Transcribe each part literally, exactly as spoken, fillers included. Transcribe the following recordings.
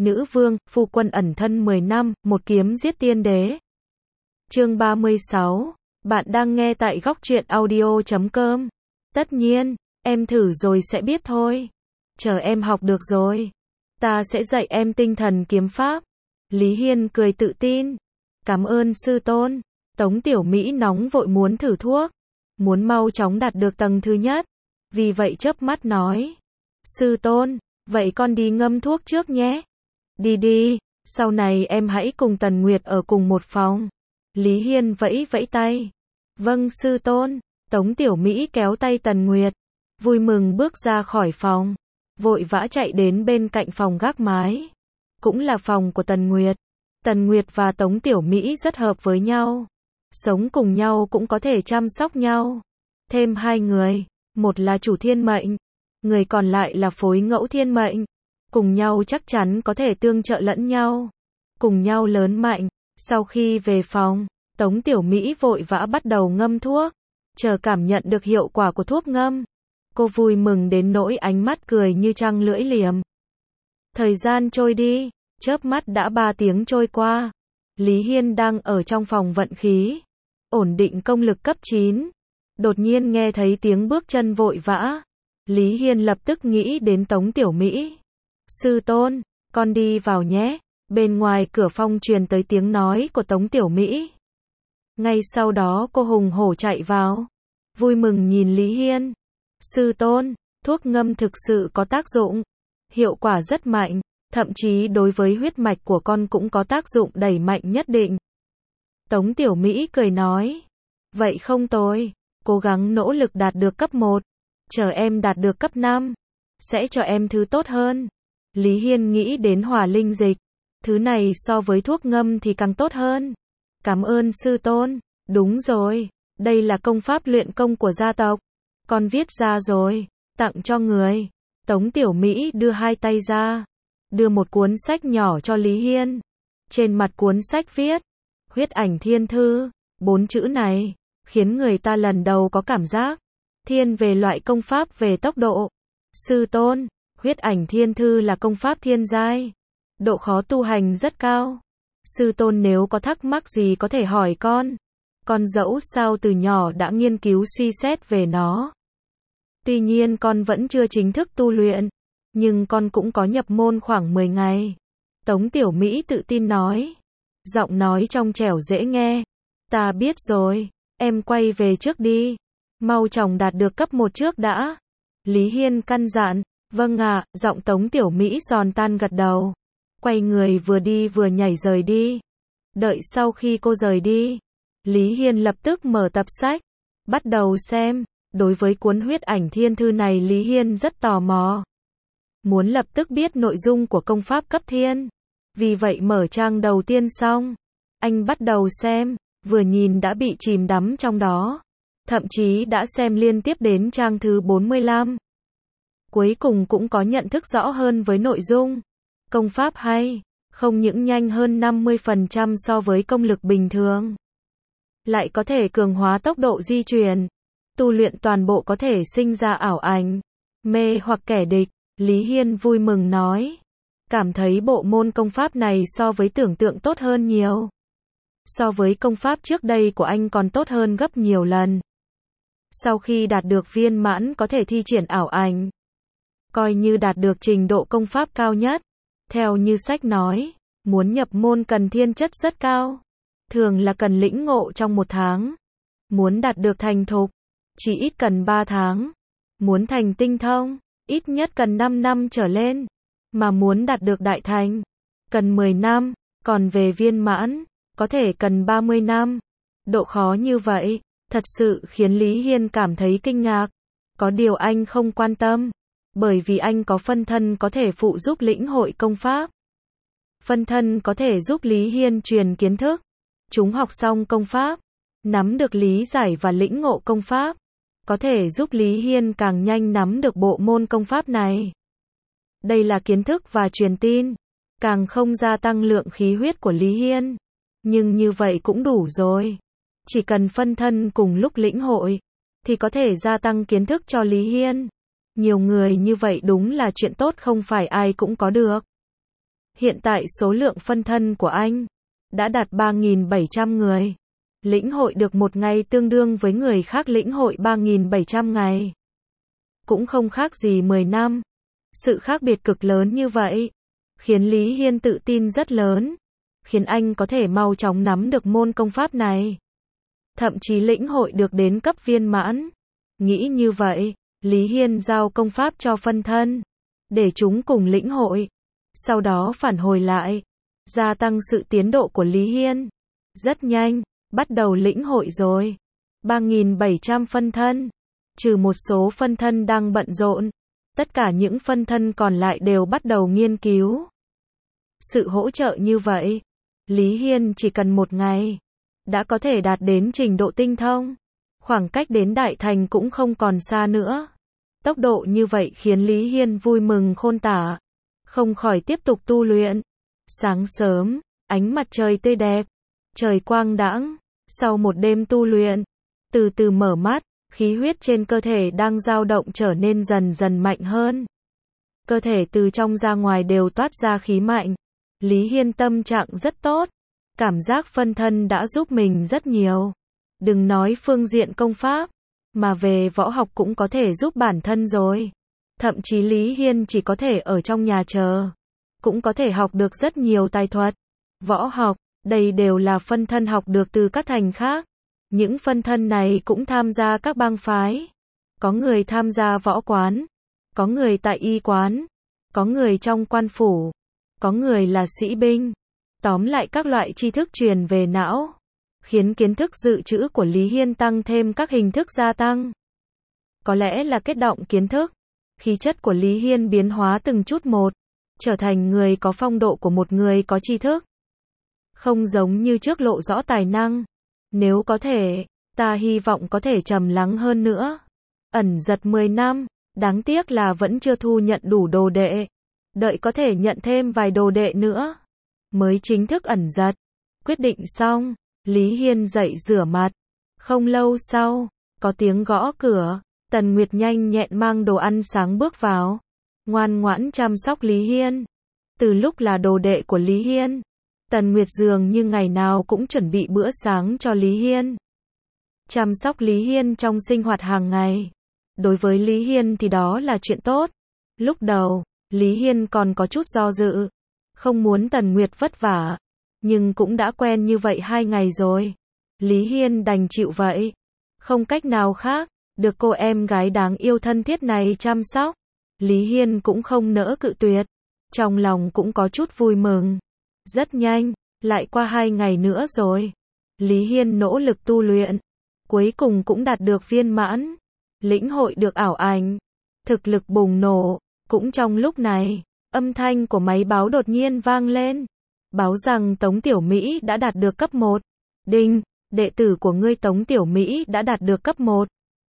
Nữ vương, phu quân ẩn thân mười năm, một kiếm giết tiên đế. Chương ba mươi sáu. Bạn đang nghe tại góc truyện audio chấm com. Tất nhiên, em thử rồi sẽ biết thôi. Chờ em học được rồi, ta sẽ dạy em tinh thần kiếm pháp. Lý Hiên cười tự tin. Cảm ơn sư tôn. Tống Tiểu Mỹ nóng vội muốn thử thuốc, muốn mau chóng đạt được tầng thứ nhất. Vì vậy chớp mắt nói. Sư tôn, vậy con đi ngâm thuốc trước nhé. Đi đi, sau này em hãy cùng Tần Nguyệt ở cùng một phòng. Lý Hiên vẫy vẫy tay. Vâng sư tôn. Tống Tiểu Mỹ kéo tay Tần Nguyệt, vui mừng bước ra khỏi phòng, vội vã chạy đến bên cạnh phòng gác mái. Cũng là phòng của Tần Nguyệt. Tần Nguyệt và Tống Tiểu Mỹ rất hợp với nhau. Sống cùng nhau cũng có thể chăm sóc nhau. Thêm hai người, một là chủ thiên mệnh, người còn lại là phối ngẫu thiên mệnh. Cùng nhau chắc chắn có thể tương trợ lẫn nhau, cùng nhau lớn mạnh. Sau khi về phòng, Tống Tiểu Mỹ vội vã bắt đầu ngâm thuốc, chờ cảm nhận được hiệu quả của thuốc ngâm. Cô vui mừng đến nỗi ánh mắt cười như trăng lưỡi liềm. Thời gian trôi đi, chớp mắt đã ba tiếng trôi qua. Lý Hiên đang ở trong phòng vận khí, ổn định công lực cấp chín. Đột nhiên nghe thấy tiếng bước chân vội vã. Lý Hiên lập tức nghĩ đến Tống Tiểu Mỹ. Sư tôn, con đi vào nhé. Bên ngoài cửa phòng truyền tới tiếng nói của Tống Tiểu Mỹ. Ngay sau đó cô hùng hổ chạy vào, vui mừng nhìn Lý Hiên. Sư tôn, thuốc ngâm thực sự có tác dụng, hiệu quả rất mạnh, thậm chí đối với huyết mạch của con cũng có tác dụng đẩy mạnh nhất định. Tống Tiểu Mỹ cười nói. Vậy không tồi, cố gắng nỗ lực đạt được cấp một, chờ em đạt được cấp năm, sẽ cho em thứ tốt hơn. Lý Hiên nghĩ đến hỏa linh dịch, thứ này so với thuốc ngâm thì càng tốt hơn. Cảm ơn sư tôn. Đúng rồi, đây là công pháp luyện công của gia tộc, con viết ra rồi, tặng cho người. Tống Tiểu Mỹ đưa hai tay ra, đưa một cuốn sách nhỏ cho Lý Hiên. Trên mặt cuốn sách viết, huyết ảnh thiên thư. Bốn chữ này, khiến người ta lần đầu có cảm giác, thiên về loại công pháp về tốc độ. Sư tôn, huyết ảnh thiên thư là công pháp thiên giai, độ khó tu hành rất cao. Sư tôn nếu có thắc mắc gì có thể hỏi con. Con dẫu sao từ nhỏ đã nghiên cứu suy xét về nó. Tuy nhiên con vẫn chưa chính thức tu luyện, nhưng con cũng có nhập môn khoảng mười ngày. Tống Tiểu Mỹ tự tin nói. Giọng nói trong trẻo dễ nghe. Ta biết rồi, em quay về trước đi. Mau chóng đạt được cấp một trước đã. Lý Hiên căn dặn. Vâng ạ, giọng Tống Tiểu Mỹ giòn tan gật đầu. Quay người vừa đi vừa nhảy rời đi. Đợi sau khi cô rời đi, Lý Hiên lập tức mở tập sách, bắt đầu xem. Đối với cuốn huyết ảnh thiên thư này Lý Hiên rất tò mò, muốn lập tức biết nội dung của công pháp cấp thiên. Vì vậy mở trang đầu tiên xong, anh bắt đầu xem, vừa nhìn đã bị chìm đắm trong đó. Thậm chí đã xem liên tiếp đến trang thứ bốn mươi lăm. Cuối cùng cũng có nhận thức rõ hơn với nội dung. Công pháp hay, không những nhanh hơn năm mươi phần trăm so với công lực bình thường, lại có thể cường hóa tốc độ di chuyển. Tu luyện toàn bộ có thể sinh ra ảo ảnh, mê hoặc kẻ địch. Lý Hiên vui mừng nói. Cảm thấy bộ môn công pháp này so với tưởng tượng tốt hơn nhiều. So với công pháp trước đây của anh còn tốt hơn gấp nhiều lần. Sau khi đạt được viên mãn có thể thi triển ảo ảnh, coi như đạt được trình độ công pháp cao nhất. Theo như sách nói, muốn nhập môn cần thiên chất rất cao, thường là cần lĩnh ngộ trong một tháng. Muốn đạt được thành thục, chỉ ít cần ba tháng. Muốn thành tinh thông, ít nhất cần năm năm trở lên. Mà muốn đạt được đại thành, cần mười năm. Còn về viên mãn, có thể cần ba mươi năm. Độ khó như vậy, thật sự khiến Lý Hiên cảm thấy kinh ngạc. Có điều anh không quan tâm, bởi vì anh có phân thân có thể phụ giúp lĩnh hội công pháp. Phân thân có thể giúp Lý Hiên truyền kiến thức. Chúng học xong công pháp, nắm được lý giải và lĩnh ngộ công pháp, có thể giúp Lý Hiên càng nhanh nắm được bộ môn công pháp này. Đây là kiến thức và truyền tin, càng không gia tăng lượng khí huyết của Lý Hiên. Nhưng như vậy cũng đủ rồi. Chỉ cần phân thân cùng lúc lĩnh hội, thì có thể gia tăng kiến thức cho Lý Hiên. Nhiều người như vậy đúng là chuyện tốt không phải ai cũng có được. Hiện tại số lượng phân thân của anh đã đạt ba nghìn bảy trăm người. Lĩnh hội được một ngày tương đương với người khác lĩnh hội ba nghìn bảy trăm ngày. Cũng không khác gì mười năm. Sự khác biệt cực lớn như vậy khiến Lý Hiên tự tin rất lớn, khiến anh có thể mau chóng nắm được môn công pháp này, thậm chí lĩnh hội được đến cấp viên mãn. Nghĩ như vậy, Lý Hiên giao công pháp cho phân thân, để chúng cùng lĩnh hội, sau đó phản hồi lại, gia tăng sự tiến độ của Lý Hiên. Rất nhanh, bắt đầu lĩnh hội rồi. ba nghìn bảy trăm phân thân, trừ một số phân thân đang bận rộn, tất cả những phân thân còn lại đều bắt đầu nghiên cứu. Sự hỗ trợ như vậy, Lý Hiên chỉ cần một ngày đã có thể đạt đến trình độ tinh thông. Khoảng cách đến đại thành cũng không còn xa nữa. Tốc độ như vậy khiến Lý Hiên vui mừng khôn tả, không khỏi tiếp tục tu luyện. Sáng sớm, ánh mặt trời tươi đẹp, trời quang đãng, sau một đêm tu luyện, từ từ mở mắt, khí huyết trên cơ thể đang dao động trở nên dần dần mạnh hơn. Cơ thể từ trong ra ngoài đều toát ra khí mạnh. Lý Hiên tâm trạng rất tốt, cảm giác phân thân đã giúp mình rất nhiều. Đừng nói phương diện công pháp, mà về võ học cũng có thể giúp bản thân rồi. Thậm chí Lý Hiên chỉ có thể ở trong nhà chờ, cũng có thể học được rất nhiều tài thuật, võ học, đây đều là phân thân học được từ các thành khác. Những phân thân này cũng tham gia các bang phái. Có người tham gia võ quán, có người tại y quán, có người trong quan phủ, có người là sĩ binh. Tóm lại các loại tri thức truyền về não, khiến kiến thức dự trữ của Lý Hiên tăng thêm các hình thức gia tăng. Có lẽ là kết động kiến thức, khí chất của Lý Hiên biến hóa từng chút một, trở thành người có phong độ của một người có tri thức. Không giống như trước lộ rõ tài năng. Nếu có thể, ta hy vọng có thể trầm lắng hơn nữa. Ẩn giật mười năm, đáng tiếc là vẫn chưa thu nhận đủ đồ đệ. Đợi có thể nhận thêm vài đồ đệ nữa, mới chính thức ẩn giật. Quyết định xong, Lý Hiên dậy rửa mặt. Không lâu sau, có tiếng gõ cửa. Tần Nguyệt nhanh nhẹn mang đồ ăn sáng bước vào, ngoan ngoãn chăm sóc Lý Hiên. Từ lúc là đồ đệ của Lý Hiên, Tần Nguyệt dường như ngày nào cũng chuẩn bị bữa sáng cho Lý Hiên. Chăm sóc Lý Hiên trong sinh hoạt hàng ngày. Đối với Lý Hiên thì đó là chuyện tốt. Lúc đầu, Lý Hiên còn có chút do dự, không muốn Tần Nguyệt vất vả, nhưng cũng đã quen như vậy hai ngày rồi. Lý Hiên đành chịu vậy. Không cách nào khác, được cô em gái đáng yêu thân thiết này chăm sóc, Lý Hiên cũng không nỡ cự tuyệt. Trong lòng cũng có chút vui mừng. Rất nhanh, lại qua hai ngày nữa rồi. Lý Hiên nỗ lực tu luyện, cuối cùng cũng đạt được viên mãn, lĩnh hội được ảo ảnh, thực lực bùng nổ. Cũng trong lúc này, âm thanh của máy báo đột nhiên vang lên, báo rằng Tống Tiểu Mỹ đã đạt được cấp một. Đinh, đệ tử của ngươi Tống Tiểu Mỹ đã đạt được cấp một.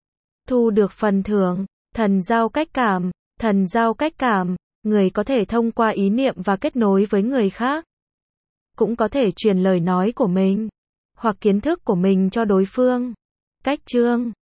Thu được phần thưởng, thần giao cách cảm. Thần giao cách cảm, người có thể thông qua ý niệm và kết nối với người khác. Cũng có thể truyền lời nói của mình, hoặc kiến thức của mình cho đối phương. Cách chương